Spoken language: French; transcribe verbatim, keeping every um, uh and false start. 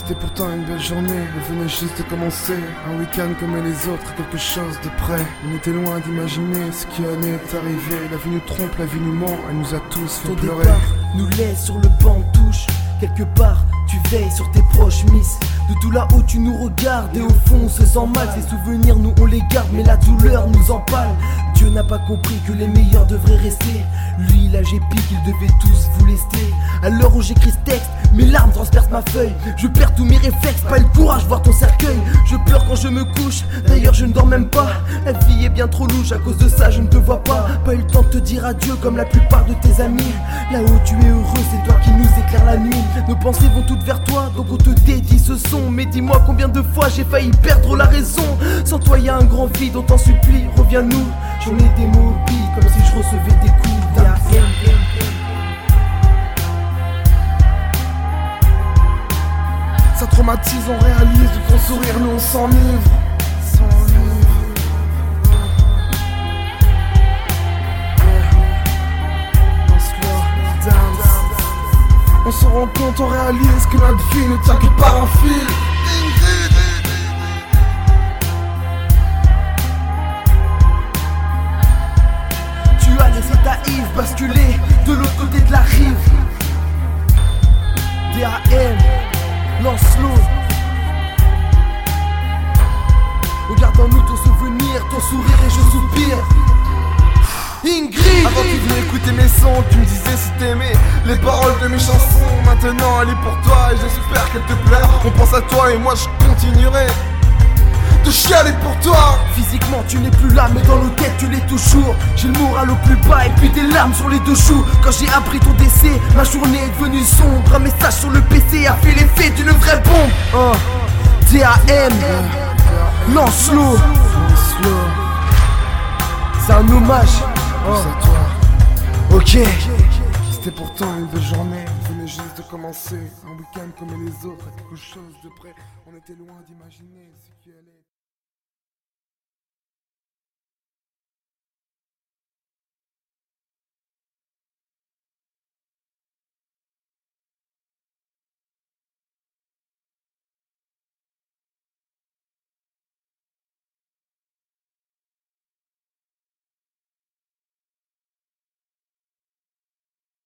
C'était pourtant une belle journée, elle venait juste de commencer. Un week-end comme les autres, quelque chose de près. On était loin d'imaginer ce qui allait arriver. La vie nous trompe, la vie nous ment, elle nous a tous fait Ton pleurer. départ nous laisse sur le banc de touche. Quelque part, tu veilles sur tes proches, miss. De tout là-haut, tu nous regardes et au fond, on se sent mal. Ces souvenirs, nous, on les garde, mais la douleur nous empale. Dieu n'a pas compris que les meilleurs devraient rester. Lui, là, j'ai pique, ils devaient tous vous lester. À l'heure où j'écris ce texte, mes larmes transpercent ma feuille. Je perds tous mes réflexes, pas le courage, voir ton cercueil. Je pleure quand je me couche, d'ailleurs je ne dors même pas. La vie est bien trop louche, à cause de ça je ne te vois pas. Pas eu le temps de te dire adieu comme la plupart de tes amis. Là-haut tu es heureux, c'est toi qui nous éclaire la nuit. Nos pensées vont toutes vers toi, donc on te dédie ce son. Mais dis-moi combien de fois j'ai failli perdre la raison. Sans toi y a un grand vide, on t'en supplie, reviens-nous. J'en ai des mots au billes, comme si je recevais des coups d'A M. Ça traumatise, on réalise, de ton sourire, nous on s'enivre. On se rend compte, on réalise que notre vie ne tient que par un fil. Tu as laissé ta Yves basculer de l'autre côté de la rive. D A M, Lancelot. Regarde-nous ton souvenir, ton sourire et je soupire. Ingrid. Avant tu venais écouter mes sons, tu me disais si t'aimais les paroles de mes chansons. Maintenant elle est pour toi et j'espère qu'elle te plaira. On pense à toi et moi je continuerai de chialer pour toi. Physiquement tu n'es plus là, mais dans nos têtes tu l'es toujours. J'ai le moral au plus bas et puis des larmes sur les deux joues. Quand j'ai appris ton décès, ma journée est devenue sombre. Un message sur le P C a fait l'effet d'une vraie bombe. uh. D A M, Lancelot. C'est un hommage. Oh. C'est toi. Ok. C'était pourtant une belle journée, elle venait juste de commencer. Un week-end comme les autres, quelque chose de près. On était loin d'imaginer ce qui allait.